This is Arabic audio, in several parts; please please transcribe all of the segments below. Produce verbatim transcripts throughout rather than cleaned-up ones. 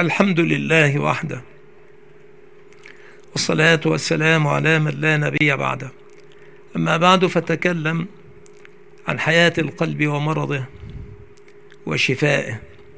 الحمد لله وحده، والصلاة والسلام على من لا نبي بعده. أما بعد، فتكلم عن حياة القلب ومرضه وشفائه.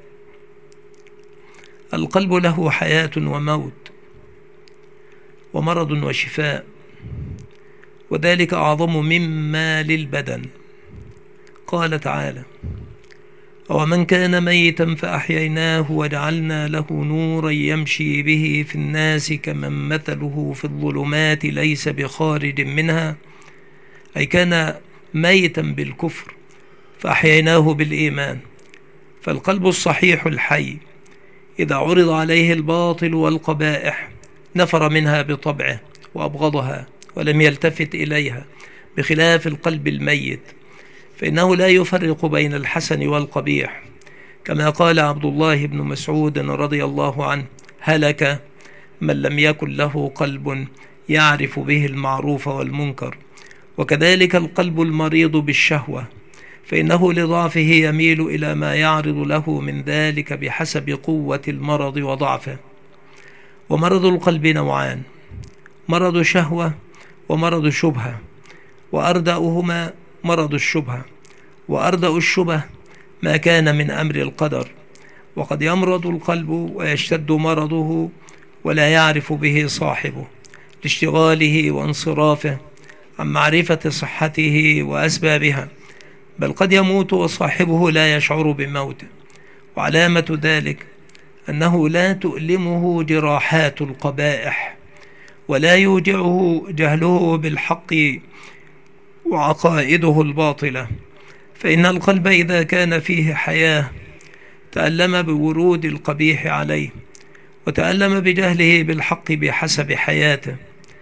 القلب له حياة وموت ومرض وشفاء، وذلك أعظم مما للبدن. قال تعالى: ومن كان ميتا فأحييناه وجعلنا له نورا يمشي به في الناس كمن مثله في الظلمات ليس بخارج منها، أي كان ميتا بالكفر فأحييناه بالإيمان. فالقلب الصحيح الحي إذا عرض عليه الباطل والقبائح نفر منها بطبعه وأبغضها ولم يلتفت إليها، بخلاف القلب الميت فإنه لا يفرق بين الحسن والقبيح، كما قال عبد الله بن مسعود رضي الله عنه: هلك من لم يكن له قلب يعرف به المعروف والمنكر. وكذلك القلب المريض بالشهوة، فإنه لضعفه يميل إلى ما يعرض له من ذلك بحسب قوة المرض وضعفه. ومرض القلب نوعان: مرض شهوة ومرض شبهة، وأردأهما مرض الشبهة. وأردأ الشبه ما كان من أمر القدر، وقد يمرض القلب ويشتد مرضه ولا يعرف به صاحبه لاشتغاله وانصرافه عن معرفة صحته وأسبابها، بل قد يموت وصاحبه لا يشعر بموته. وعلامة ذلك أنه لا تؤلمه جراحات القبائح، ولا يوجعه جهله بالحق وعقائده الباطلة. فإن القلب إذا كان فيه حياة تألم بورود القبيح عليه، وتألم بجهله بالحق بحسب حياته.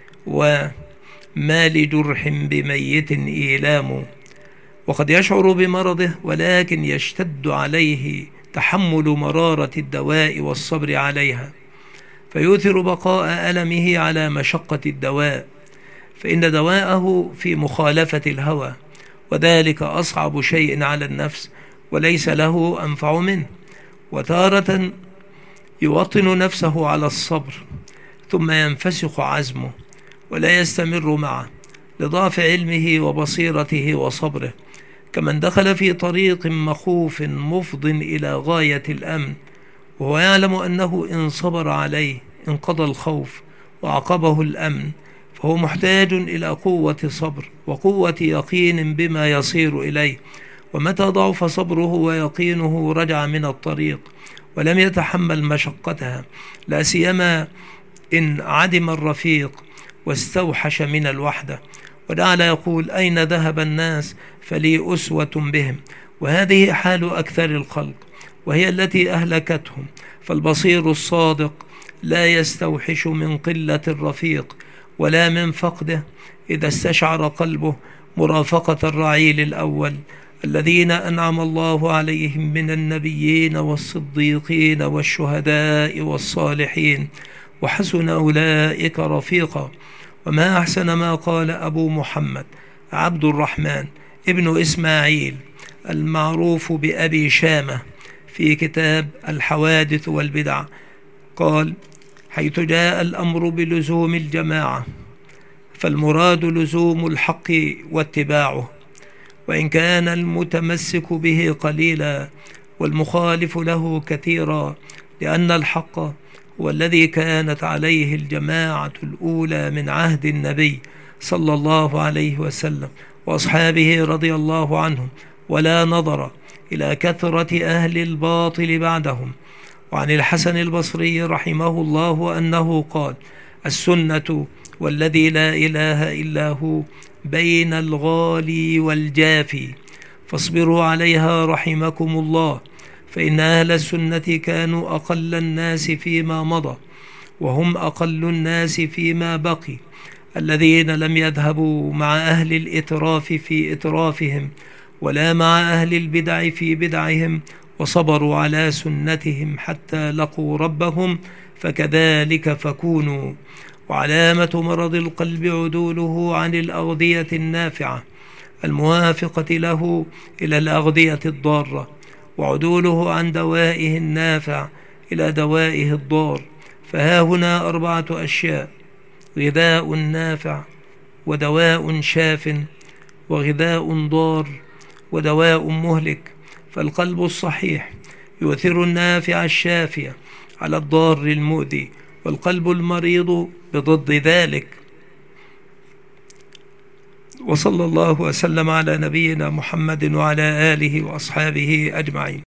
وما لجرح بميت إيلام، وقد يشعر بمرضه ولكن يشتد عليه تحمل مرارة الدواء والصبر عليها، فيؤثر بقاء ألمه على مشقة الدواء، فإن دواءه في مخالفة الهوى، وذلك أصعب شيء على النفس وليس له أنفع منه. وتارة يوطن نفسه على الصبر ثم ينفسخ عزمه ولا يستمر معه لضعف علمه وبصيرته وصبره، كمن دخل في طريق مخوف مفض إلى غاية الأمن، وهو يعلم أنه إن صبر عليه انقضى الخوف وعقبه الأمن، فهو محتاج إلى قوة صبر وقوة يقين بما يصير إليه. ومتى ضعف صبره ويقينه رجع من الطريق ولم يتحمل مشقتها، لا سيما إن عدم الرفيق واستوحش من الوحدة، ودعل يقول: أين ذهب الناس فلي أسوة بهم. وهذه حال أكثر الخلق، وهي التي أهلكتهم. فالبصير الصادق لا يستوحش من قلة الرفيق ولا من فقده إذا استشعر قلبه مرافقة الرعيل الأول الذين أنعم الله عليهم من النبيين والصديقين والشهداء والصالحين، وحسن أولئك رفيقا. وما أحسن ما قال أبو محمد عبد الرحمن ابن إسماعيل المعروف بأبي شامة في كتاب الحوادث والبدع، قال: حيث جاء الأمر بلزوم الجماعة فالمراد لزوم الحق واتباعه، وإن كان المتمسك به قليلا والمخالف له كثيرا، لأن الحق هو الذي كانت عليه الجماعة الأولى من عهد النبي صلى الله عليه وسلم وأصحابه رضي الله عنهم، ولا نظر إلى كثرة أهل الباطل بعدهم. وعن الحسن البصري رحمه الله أنه قال: السنة والذي لا إله إلا هو بين الغالي والجافي، فاصبروا عليها رحمكم الله، فإن أهل السنة كانوا أقل الناس فيما مضى، وهم أقل الناس فيما بقي، الذين لم يذهبوا مع أهل الإتراف في إترافهم، ولا مع أهل البدع في بدعهم، وصبروا على سنتهم حتى لقوا ربهم، فكذلك فكونوا. وعلامة مرض القلب عدوله عن الأغذية النافعة الموافقة له إلى الأغذية الضارة، وعدوله عن دوائه النافع إلى دوائه الضار. فها هنا أربعة أشياء: غذاء نافع، ودواء شاف، وغذاء ضار، ودواء مهلك. فالقلب الصحيح يؤثر النافع الشافي على الضار المؤذي، والقلب المريض بضد ذلك. وصلى الله وسلم على نبينا محمد وعلى آله وأصحابه أجمعين.